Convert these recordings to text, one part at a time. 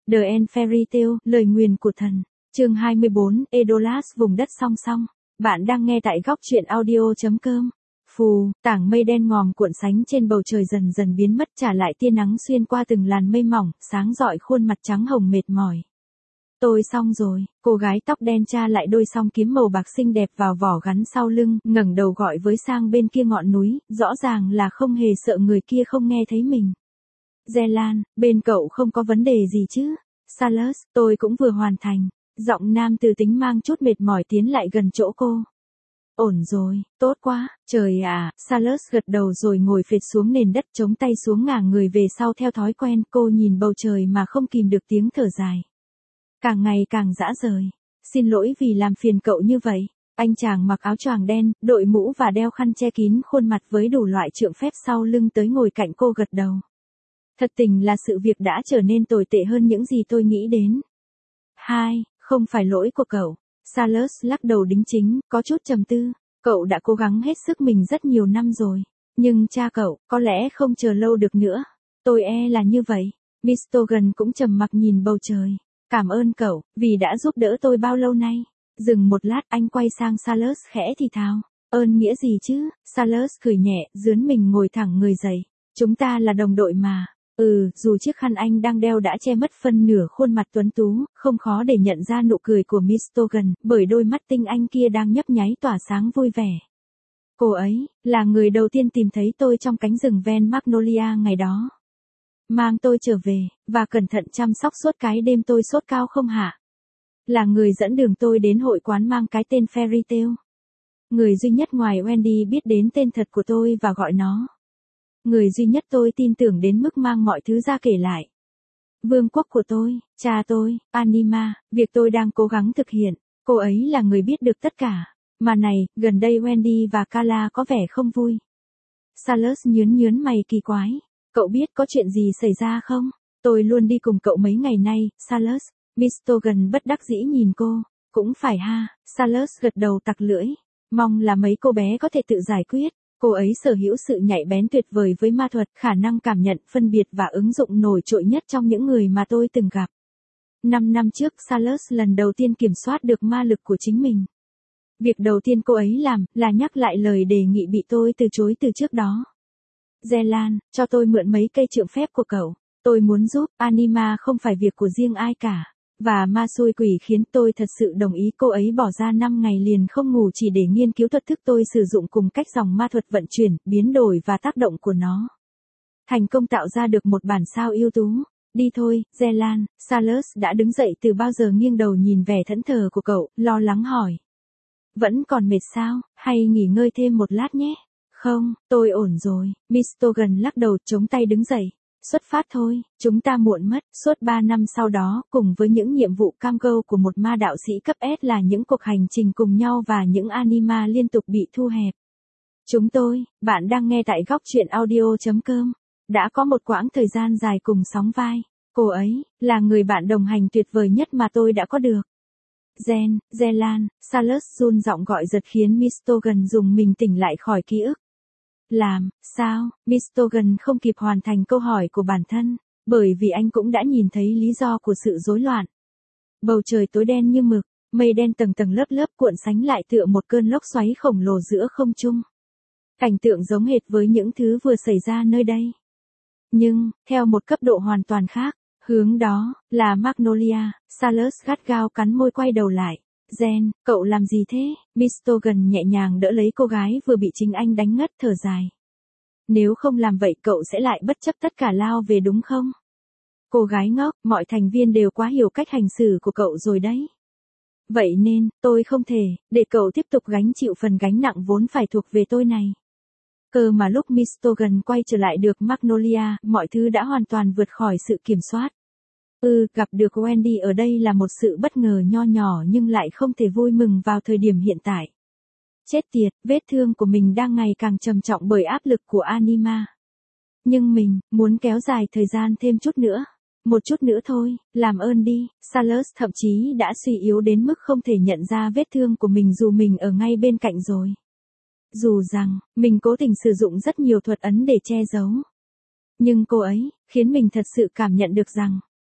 The End Fairy Tale, lời nguyền của thần. Chương 24, Edolas vùng đất song song. Bạn đang nghe tại góc truyện audio.com. Phù, tảng mây đen ngòm cuộn sánh trên bầu trời dần dần biến mất, trả lại tia nắng xuyên qua từng làn mây mỏng, sáng rọi khuôn mặt trắng hồng mệt mỏi. Tôi xong rồi, cô gái tóc đen tra lại đôi song kiếm màu bạc xinh đẹp vào vỏ gắn sau lưng, ngẩng đầu gọi với sang bên kia ngọn núi, rõ ràng là không hề sợ người kia không nghe thấy mình. Zelan, bên cậu không có vấn đề gì chứ? Salus, tôi cũng vừa hoàn thành. Giọng nam từ tính mang chút mệt mỏi tiến lại gần chỗ cô. Ổn rồi, tốt quá, trời à, Salus gật đầu rồi ngồi phệt xuống nền đất chống tay xuống ngả người về sau theo thói quen. Cô nhìn bầu trời mà không kìm được tiếng thở dài. Càng ngày càng dã rời. Xin lỗi vì làm phiền cậu như vậy. Anh chàng mặc áo choàng đen, đội mũ và đeo khăn che kín khuôn mặt với đủ loại trượng phép sau lưng tới ngồi cạnh cô gật đầu. Thật tình là sự việc đã trở nên tồi tệ hơn những gì tôi nghĩ đến. Không phải lỗi của cậu. Salus lắc đầu đính chính, có chút trầm tư. Cậu đã cố gắng hết sức mình rất nhiều năm rồi. Nhưng cha cậu, có lẽ không chờ lâu được nữa. Tôi là như vậy. Mistogan cũng trầm mặc nhìn bầu trời. Cảm ơn cậu, vì đã giúp đỡ tôi bao lâu nay. Dừng một lát anh quay sang Salus khẽ thì thào. Ơn nghĩa gì chứ? Salus cười nhẹ, dướn mình ngồi thẳng người dậy. Chúng ta là đồng đội mà. Dù chiếc khăn anh đang đeo đã che mất phân nửa khuôn mặt tuấn tú, không khó để nhận ra nụ cười của Mistogan, bởi đôi mắt tinh anh kia đang nhấp nháy tỏa sáng vui vẻ. Cô ấy, là người đầu tiên tìm thấy tôi trong cánh rừng ven Magnolia ngày đó. Mang tôi trở về, và cẩn thận chăm sóc suốt cái đêm tôi sốt cao không hạ. Là người dẫn đường tôi đến hội quán mang cái tên Fairy Tale. Người duy nhất ngoài Wendy biết đến tên thật của tôi và gọi nó. Người duy nhất tôi tin tưởng đến mức mang mọi thứ ra kể lại. Vương quốc của tôi, cha tôi, Anima, việc tôi đang cố gắng thực hiện, cô ấy là người biết được tất cả. Mà này, gần đây Wendy và Kala có vẻ không vui. Salus nhớn mày kỳ quái. Cậu biết có chuyện gì xảy ra không? Tôi luôn đi cùng cậu mấy ngày nay, Salus. Mistogan bất đắc dĩ nhìn cô. Cũng phải ha, Salus gật đầu tặc lưỡi. Mong là mấy cô bé có thể tự giải quyết. Cô ấy sở hữu sự nhạy bén tuyệt vời với ma thuật, khả năng cảm nhận, phân biệt và ứng dụng nổi trội nhất trong những người mà tôi từng gặp. 5 năm trước Salus lần đầu tiên kiểm soát được ma lực của chính mình. Việc đầu tiên cô ấy làm là nhắc lại lời đề nghị bị tôi từ chối từ trước đó. Zelan, cho tôi mượn mấy cây trượng phép của cậu. Tôi muốn giúp, Anima không phải việc của riêng ai cả. Và ma xui quỷ khiến tôi thật sự đồng ý. Cô ấy bỏ ra 5 ngày liền không ngủ chỉ để nghiên cứu thuật thức tôi sử dụng cùng cách dòng ma thuật vận chuyển, biến đổi và tác động của nó. Thành công tạo ra được một bản sao ưu tú. Đi thôi, Zelan. Salus đã đứng dậy từ bao giờ nghiêng đầu nhìn vẻ thẫn thờ của cậu, lo lắng hỏi. Vẫn còn mệt sao, hay nghỉ ngơi thêm một lát nhé? Không, tôi ổn rồi. Mistogan lắc đầu chống tay đứng dậy. Xuất phát thôi, chúng ta muộn mất. Suốt 3 năm sau đó, cùng với những nhiệm vụ cam go của một ma đạo sĩ cấp S là những cuộc hành trình cùng nhau và những anima liên tục bị thu hẹp. Bạn đang nghe tại góc truyện audio.com, đã có một quãng thời gian dài cùng sóng vai. Cô ấy, là người bạn đồng hành tuyệt vời nhất mà tôi đã có được. Zelan, Salus run giọng gọi giật khiến Mistogan dùng mình tỉnh lại khỏi ký ức. Làm, sao? Mistogan không kịp hoàn thành câu hỏi của bản thân, bởi vì anh cũng đã nhìn thấy lý do của sự rối loạn. Bầu trời tối đen như mực, mây đen tầng tầng lớp lớp cuộn sánh lại tựa một cơn lốc xoáy khổng lồ giữa không trung. Cảnh tượng giống hệt với những thứ vừa xảy ra nơi đây. Nhưng, theo một cấp độ hoàn toàn khác, hướng đó, là Magnolia. Salus gắt gao cắn môi quay đầu lại. Cậu làm gì thế? Mistogan nhẹ nhàng đỡ lấy cô gái vừa bị chính anh đánh ngất thở dài. Nếu không làm vậy cậu sẽ lại bất chấp tất cả lao về đúng không? Cô gái ngốc, mọi thành viên đều quá hiểu cách hành xử của cậu rồi đấy. Vậy nên, tôi không thể, để cậu tiếp tục gánh chịu phần gánh nặng vốn phải thuộc về tôi này. Cơ mà lúc Mistogan quay trở lại được Magnolia, mọi thứ đã hoàn toàn vượt khỏi sự kiểm soát. Gặp được Wendy ở đây là một sự bất ngờ nho nhỏ nhưng lại không thể vui mừng vào thời điểm hiện tại. Chết tiệt, vết thương của mình đang ngày càng trầm trọng bởi áp lực của Anima. Nhưng mình, muốn kéo dài thời gian thêm chút nữa. Một chút nữa thôi, làm ơn đi. Salus thậm chí đã suy yếu đến mức không thể nhận ra vết thương của mình dù mình ở ngay bên cạnh rồi. Dù rằng, mình cố tình sử dụng rất nhiều thuật ấn để che giấu. Nhưng cô ấy, khiến mình thật sự cảm nhận được rằng,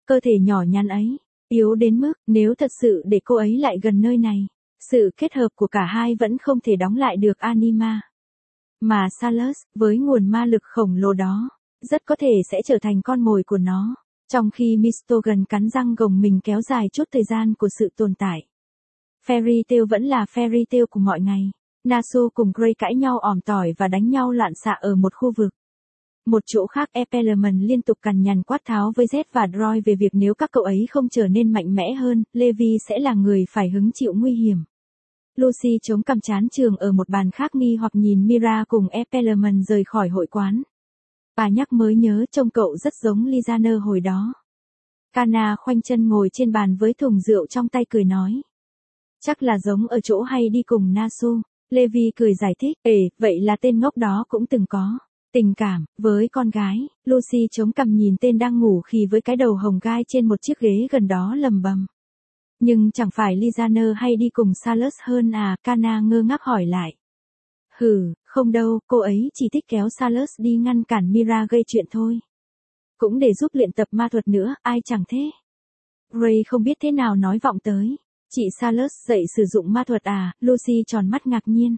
cơ thể nhỏ nhắn ấy, yếu đến mức nếu thật sự để cô ấy lại gần nơi này, sự kết hợp của cả hai vẫn không thể đóng lại được Anima. Mà Salus, với nguồn ma lực khổng lồ đó, rất có thể sẽ trở thành con mồi của nó, trong khi Mistogan cắn răng gồng mình kéo dài chút thời gian của sự tồn tại. Fairy Tail vẫn là Fairy Tail của mọi ngày. Nasu cùng Gray cãi nhau ỏm tỏi và đánh nhau loạn xạ ở một khu vực. Một chỗ khác Epeleman liên tục cằn nhằn quát tháo với Z và Droy về việc nếu các cậu ấy không trở nên mạnh mẽ hơn, Levi sẽ là người phải hứng chịu nguy hiểm. Lucy chống cằm chán trường ở một bàn khác nghi hoặc nhìn Mira cùng Epeleman rời khỏi hội quán. Bà nhắc mới nhớ trông cậu rất giống Lizaner hồi đó. Kana khoanh chân ngồi trên bàn với thùng rượu trong tay cười nói. Chắc là giống ở chỗ hay đi cùng Nasu. Levi cười giải thích, vậy là tên ngốc đó cũng từng có tình cảm với con gái. Lucy chống cằm nhìn tên đang ngủ khì với cái đầu hồng gai trên một chiếc ghế gần đó lầm bầm. Nhưng chẳng phải Lizaner hay đi cùng Salus hơn à? Kana ngơ ngác hỏi lại. Không đâu, cô ấy chỉ thích kéo Salus đi ngăn cản Mira gây chuyện thôi. Cũng để giúp luyện tập ma thuật nữa, ai chẳng thế. Gray không biết thế nào nói vọng tới. Chị Salus dạy sử dụng ma thuật à? Lucy tròn mắt ngạc nhiên.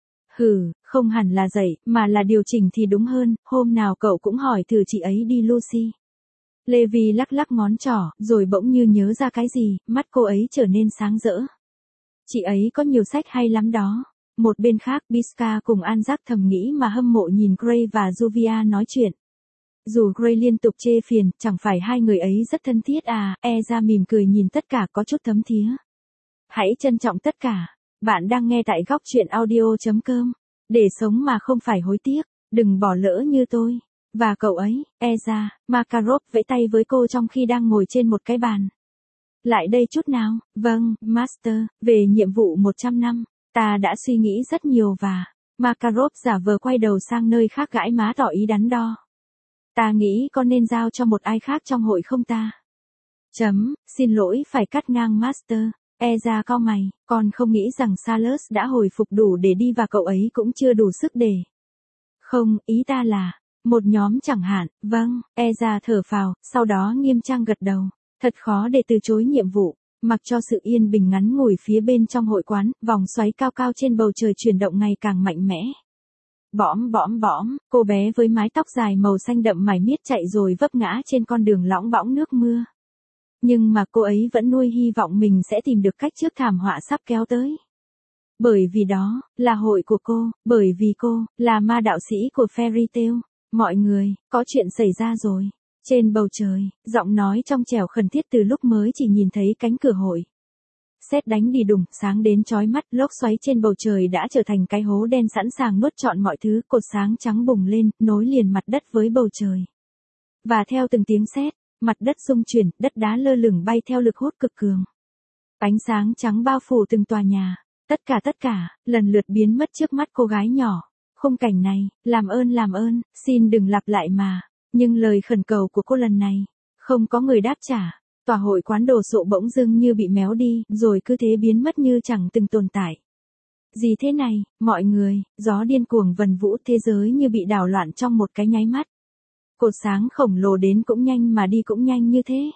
Không hẳn là dạy, mà là điều chỉnh thì đúng hơn, hôm nào cậu cũng hỏi thử chị ấy đi Lucy. Levi lắc lắc ngón trỏ, rồi bỗng như nhớ ra cái gì, mắt cô ấy trở nên sáng rỡ. Chị ấy có nhiều sách hay lắm đó. Một bên khác Biska cùng Anzac thầm nghĩ mà hâm mộ nhìn Gray và Juvia nói chuyện. Dù Gray liên tục chê phiền, chẳng phải hai người ấy rất thân thiết à? Ra mỉm cười nhìn tất cả có chút thấm thía. Hãy trân trọng tất cả. Bạn đang nghe tại góc truyện audio.com. Để sống mà không phải hối tiếc, đừng bỏ lỡ như tôi. Và cậu ấy, Eza, Makarov vẫy tay với cô trong khi đang ngồi trên một cái bàn. Lại đây chút nào, vâng, Master, về nhiệm vụ 100 năm, ta đã suy nghĩ rất nhiều và... Makarov giả vờ quay đầu sang nơi khác gãi má tỏ ý đắn đo. Ta nghĩ con nên giao cho một ai khác trong hội không ta? Xin lỗi phải cắt ngang Master. Eza cau mày, con không nghĩ rằng Salus đã hồi phục đủ để đi và cậu ấy cũng chưa đủ sức để. Không, ý ta là, một nhóm chẳng hạn, vâng, Eza thở phào, sau đó nghiêm trang gật đầu. Thật khó để từ chối nhiệm vụ, mặc cho sự yên bình ngắn ngủi phía bên trong hội quán, vòng xoáy cao cao trên bầu trời chuyển động ngày càng mạnh mẽ. Bõm, cô bé với mái tóc dài màu xanh đậm mải miết chạy rồi vấp ngã trên con đường lõng bõng nước mưa. Nhưng mà cô ấy vẫn nuôi hy vọng mình sẽ tìm được cách trước thảm họa sắp kéo tới. Bởi vì đó, là hội của cô, bởi vì cô, là ma đạo sĩ của Fairy Tail. Mọi người, có chuyện xảy ra rồi. Trên bầu trời, giọng nói trong trẻo khẩn thiết từ lúc mới chỉ nhìn thấy cánh cửa hội. Sét đánh đi đùng, sáng đến chói mắt, lốc xoáy trên bầu trời đã trở thành cái hố đen sẵn sàng nuốt trọn mọi thứ, cột sáng trắng bùng lên, nối liền mặt đất với bầu trời. Và theo từng tiếng sét, mặt đất rung chuyển, đất đá lơ lửng bay theo lực hút cực cường. Ánh sáng trắng bao phủ từng tòa nhà, tất cả, lần lượt biến mất trước mắt cô gái nhỏ. Khung cảnh này, làm ơn, xin đừng lặp lại mà. Nhưng lời khẩn cầu của cô lần này, không có người đáp trả. Tòa hội quán đồ sộ bỗng dưng như bị méo đi, rồi cứ thế biến mất như chẳng từng tồn tại. Gì thế này, mọi người, gió điên cuồng vần vũ, thế giới như bị đảo loạn trong một cái nháy mắt. Cột sáng khổng lồ đến cũng nhanh mà đi cũng nhanh như thế.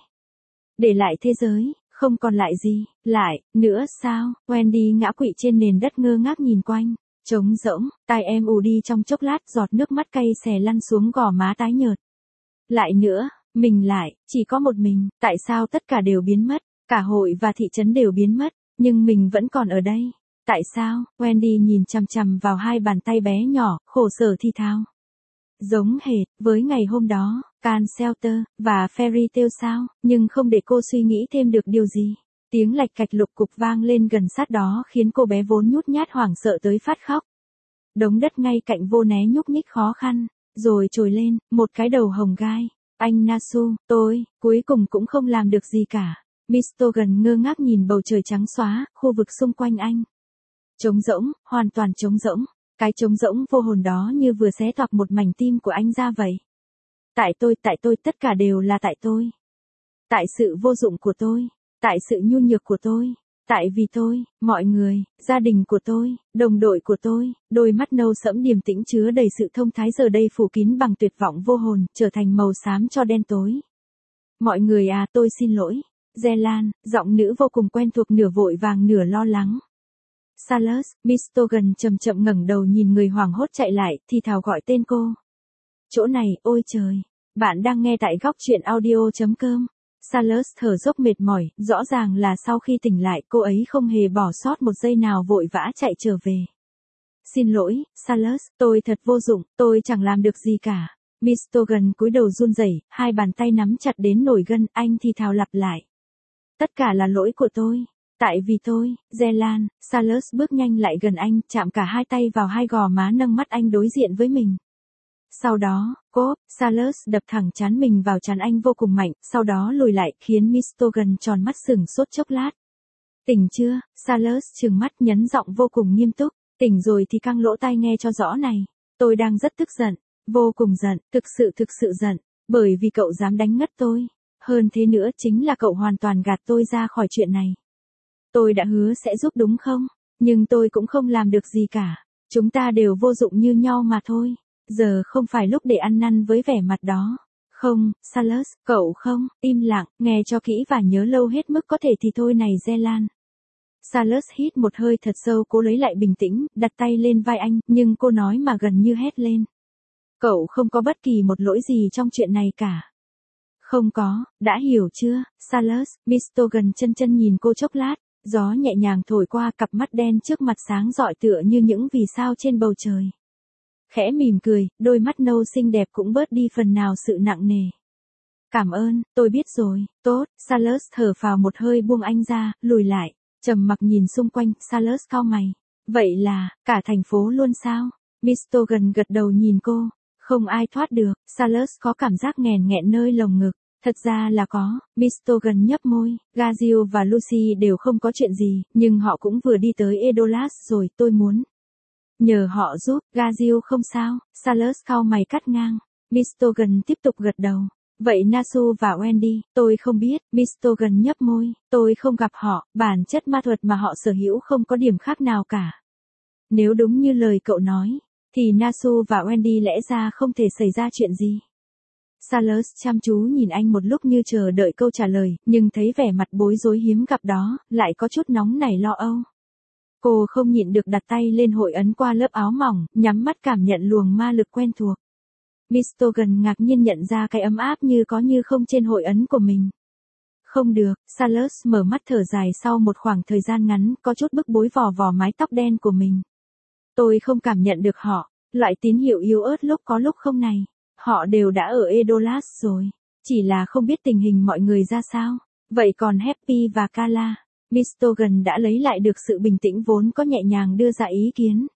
Để lại thế giới, không còn lại gì, lại, nữa sao? Wendy ngã quỵ trên nền đất ngơ ngác nhìn quanh. Trống rỗng, tai em ù đi trong chốc lát, giọt nước mắt cay xè lăn xuống gò má tái nhợt. Lại nữa, mình lại, chỉ có một mình, tại sao tất cả đều biến mất, cả hội và thị trấn đều biến mất, nhưng mình vẫn còn ở đây. Tại sao? Wendy nhìn chằm chằm vào hai bàn tay bé nhỏ, khổ sở thi thao. Giống hệt, với ngày hôm đó, Cancelter, và Fairy Tail sao, nhưng không để cô suy nghĩ thêm được điều gì. Tiếng lạch cạch lục cục vang lên gần sát đó khiến cô bé vốn nhút nhát hoảng sợ tới phát khóc. Đống đất ngay cạnh vô né nhúc nhích khó khăn, rồi trồi lên, một cái đầu hồng gai. Anh Nasu, tôi, cuối cùng cũng không làm được gì cả. Mistogan ngơ ngác nhìn bầu trời trắng xóa, khu vực xung quanh anh. Trống rỗng, hoàn toàn trống rỗng. Cái trống rỗng vô hồn đó như vừa xé toạc một mảnh tim của anh ra vậy. Tại tôi, tất cả đều là tại tôi. Tại sự vô dụng của tôi. Tại sự nhu nhược của tôi. Tại vì tôi, mọi người, gia đình của tôi, đồng đội của tôi, đôi mắt nâu sẫm điềm tĩnh chứa đầy sự thông thái giờ đây phủ kín bằng tuyệt vọng vô hồn, trở thành màu xám cho đen tối. Mọi người à, tôi xin lỗi. Zelan, giọng nữ vô cùng quen thuộc nửa vội vàng nửa lo lắng. Salus, Mistogan chậm chậm ngẩng đầu nhìn người hoảng hốt chạy lại, thì thào gọi tên cô. Chỗ này, ôi trời. Bạn đang nghe tại góc truyện audio.com. Salus thở dốc mệt mỏi, rõ ràng là sau khi tỉnh lại cô ấy không hề bỏ sót một giây nào vội vã chạy trở về. Xin lỗi, Salus, tôi thật vô dụng, tôi chẳng làm được gì cả. Mistogan cúi đầu run rẩy, hai bàn tay nắm chặt đến nổi gân, anh thì thào lặp lại. Tất cả là lỗi của tôi. Tại vì tôi, Zelan, Salus bước nhanh lại gần anh, chạm cả hai tay vào hai gò má nâng mắt anh đối diện với mình. Sau đó, Salus đập thẳng trán mình vào trán anh vô cùng mạnh, sau đó lùi lại, khiến Mistogan tròn mắt sửng sốt chốc lát. Tỉnh chưa? Salus trừng mắt nhấn giọng vô cùng nghiêm túc. Tỉnh rồi thì căng lỗ tai nghe cho rõ này. Tôi đang rất tức giận, vô cùng giận, thực sự giận, bởi vì cậu dám đánh ngất tôi. Hơn thế nữa chính là cậu hoàn toàn gạt tôi ra khỏi chuyện này. Tôi đã hứa sẽ giúp đúng không? Nhưng tôi cũng không làm được gì cả. Chúng ta đều vô dụng như nhau mà thôi. Giờ không phải lúc để ăn năn với vẻ mặt đó. Không, Salus, cậu không, im lặng, nghe cho kỹ và nhớ lâu hết mức có thể thì thôi này Zelan. Salus hít một hơi thật sâu cố lấy lại bình tĩnh, đặt tay lên vai anh, nhưng cô nói mà gần như hét lên. Cậu không có bất kỳ một lỗi gì trong chuyện này cả. Không có, đã hiểu chưa, Salus? Mistogan chân nhìn cô chốc lát, gió nhẹ nhàng thổi qua cặp mắt đen trước mặt sáng rọi tựa như những vì sao trên bầu trời. Khẽ mỉm cười, đôi mắt nâu xinh đẹp cũng bớt đi phần nào sự nặng nề. Cảm ơn, tôi biết rồi, tốt, Salus thở phào một hơi buông anh ra, lùi lại, trầm mặc nhìn xung quanh, Salus cau mày. Vậy là, cả thành phố luôn sao? Mistogan gật đầu nhìn cô. Không ai thoát được, Salus có cảm giác nghẹn nghẹn nơi lồng ngực. Thật ra là có, Mistogan nhấp môi, Gazio và Lucy đều không có chuyện gì, nhưng họ cũng vừa đi tới Edolas rồi, tôi muốn nhờ họ giúp, Gazio không sao, Salus cau mày cắt ngang. Mistogan tiếp tục gật đầu. Vậy Nasu và Wendy, tôi không biết, Mistogan nhấp môi, tôi không gặp họ, bản chất ma thuật mà họ sở hữu không có điểm khác nào cả. Nếu đúng như lời cậu nói, thì Nasu và Wendy lẽ ra không thể xảy ra chuyện gì. Salus chăm chú nhìn anh một lúc như chờ đợi câu trả lời, nhưng thấy vẻ mặt bối rối hiếm gặp đó, lại có chút nóng nảy lo âu. Cô không nhịn được đặt tay lên hội ấn qua lớp áo mỏng, nhắm mắt cảm nhận luồng ma lực quen thuộc. Mistogan ngạc nhiên nhận ra cái ấm áp như có như không trên hội ấn của mình. Không được, Salus mở mắt thở dài sau một khoảng thời gian ngắn, có chút bức bối vò mái tóc đen của mình. Tôi không cảm nhận được họ, loại tín hiệu yếu ớt lúc có lúc không này. Họ đều đã ở Edolas rồi, chỉ là không biết tình hình mọi người ra sao. Vậy còn Happy và Kala, Mistogan đã lấy lại được sự bình tĩnh vốn có nhẹ nhàng đưa ra ý kiến.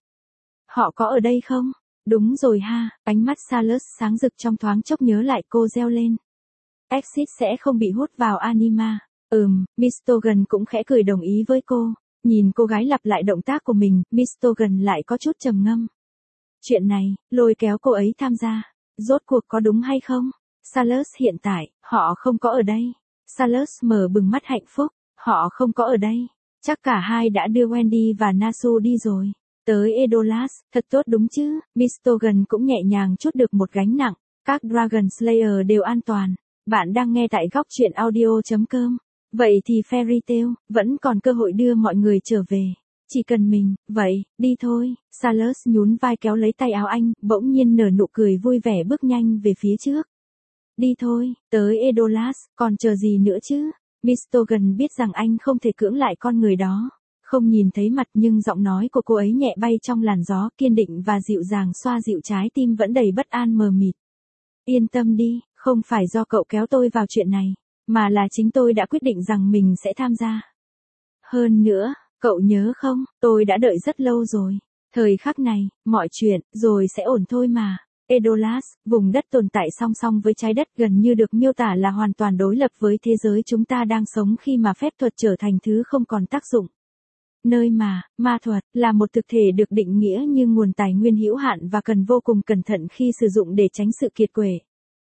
Họ có ở đây không? Đúng rồi ha, ánh mắt Salus sáng rực trong thoáng chốc nhớ lại cô reo lên. Exit sẽ không bị hút vào Anima. Mistogan cũng khẽ cười đồng ý với cô. Nhìn cô gái lặp lại động tác của mình, Mistogan lại có chút trầm ngâm. Chuyện này, lôi kéo cô ấy tham gia. Rốt cuộc có đúng hay không? Salus hiện tại, họ không có ở đây. Salus mở bừng mắt hạnh phúc. Họ không có ở đây. Chắc cả hai đã đưa Wendy và Nasu đi rồi. Tới Edolas, thật tốt đúng chứ? Mistogan cũng nhẹ nhàng chút được một gánh nặng. Các Dragon Slayer đều an toàn. Bạn đang nghe tại góc truyện audio.com. Vậy thì Fairy Tail vẫn còn cơ hội đưa mọi người trở về. Chỉ cần mình, vậy, đi thôi. Salus nhún vai kéo lấy tay áo anh, bỗng nhiên nở nụ cười vui vẻ bước nhanh về phía trước. Đi thôi, tới Edolas, còn chờ gì nữa chứ? Mistogan biết rằng anh không thể cưỡng lại con người đó. Không nhìn thấy mặt nhưng giọng nói của cô ấy nhẹ bay trong làn gió, kiên định và dịu dàng xoa dịu trái tim vẫn đầy bất an mờ mịt. Yên tâm đi, không phải do cậu kéo tôi vào chuyện này, mà là chính tôi đã quyết định rằng mình sẽ tham gia. Hơn nữa, cậu nhớ không, tôi đã đợi rất lâu rồi. Thời khắc này, mọi chuyện, rồi sẽ ổn thôi mà. Edolas, vùng đất tồn tại song song với trái đất gần như được miêu tả là hoàn toàn đối lập với thế giới chúng ta đang sống khi mà phép thuật trở thành thứ không còn tác dụng. Nơi mà, ma thuật, là một thực thể được định nghĩa như nguồn tài nguyên hữu hạn và cần vô cùng cẩn thận khi sử dụng để tránh sự kiệt quệ.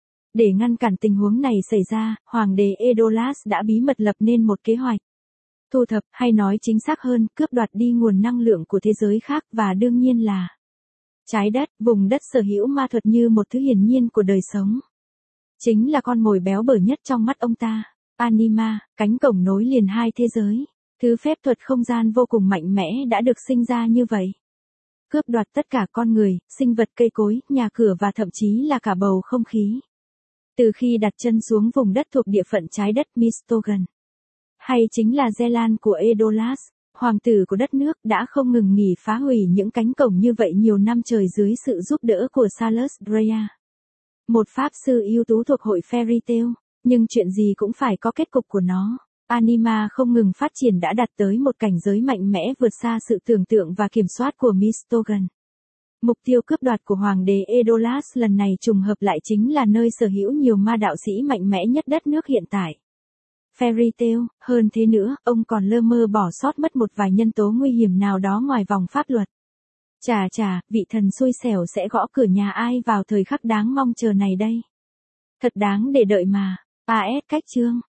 Để ngăn cản tình huống này xảy ra, Hoàng đế Edolas đã bí mật lập nên một kế hoạch. Thu thập, hay nói chính xác hơn, cướp đoạt đi nguồn năng lượng của thế giới khác và đương nhiên là trái đất, vùng đất sở hữu ma thuật như một thứ hiển nhiên của đời sống. Chính là con mồi béo bở nhất trong mắt ông ta. Anima, cánh cổng nối liền hai thế giới. Thứ phép thuật không gian vô cùng mạnh mẽ đã được sinh ra như vậy. Cướp đoạt tất cả con người, sinh vật cây cối, nhà cửa và thậm chí là cả bầu không khí. Từ khi đặt chân xuống vùng đất thuộc địa phận trái đất Mistogan, hay chính là Zeland của Edolas, hoàng tử của đất nước đã không ngừng nghỉ phá hủy những cánh cổng như vậy nhiều năm trời dưới sự giúp đỡ của Salus Dreya, một pháp sư ưu tú thuộc hội Fairy Tail, nhưng chuyện gì cũng phải có kết cục của nó. Anima không ngừng phát triển đã đạt tới một cảnh giới mạnh mẽ vượt xa sự tưởng tượng và kiểm soát của Mistogan. Mục tiêu cướp đoạt của Hoàng đế Edolas lần này trùng hợp lại chính là nơi sở hữu nhiều ma đạo sĩ mạnh mẽ nhất đất nước hiện tại. Fairy Tail, hơn thế nữa, ông còn lơ mơ bỏ sót mất một vài nhân tố nguy hiểm nào đó ngoài vòng pháp luật. Chà, vị thần xui xẻo sẽ gõ cửa nhà ai vào thời khắc đáng mong chờ này đây. Thật đáng để đợi mà. AS cách chương.